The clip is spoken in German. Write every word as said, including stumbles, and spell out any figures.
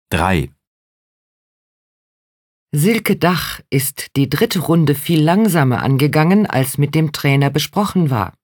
drei. Silke Dach ist die dritte Runde viel langsamer angegangen, als mit dem Trainer besprochen war.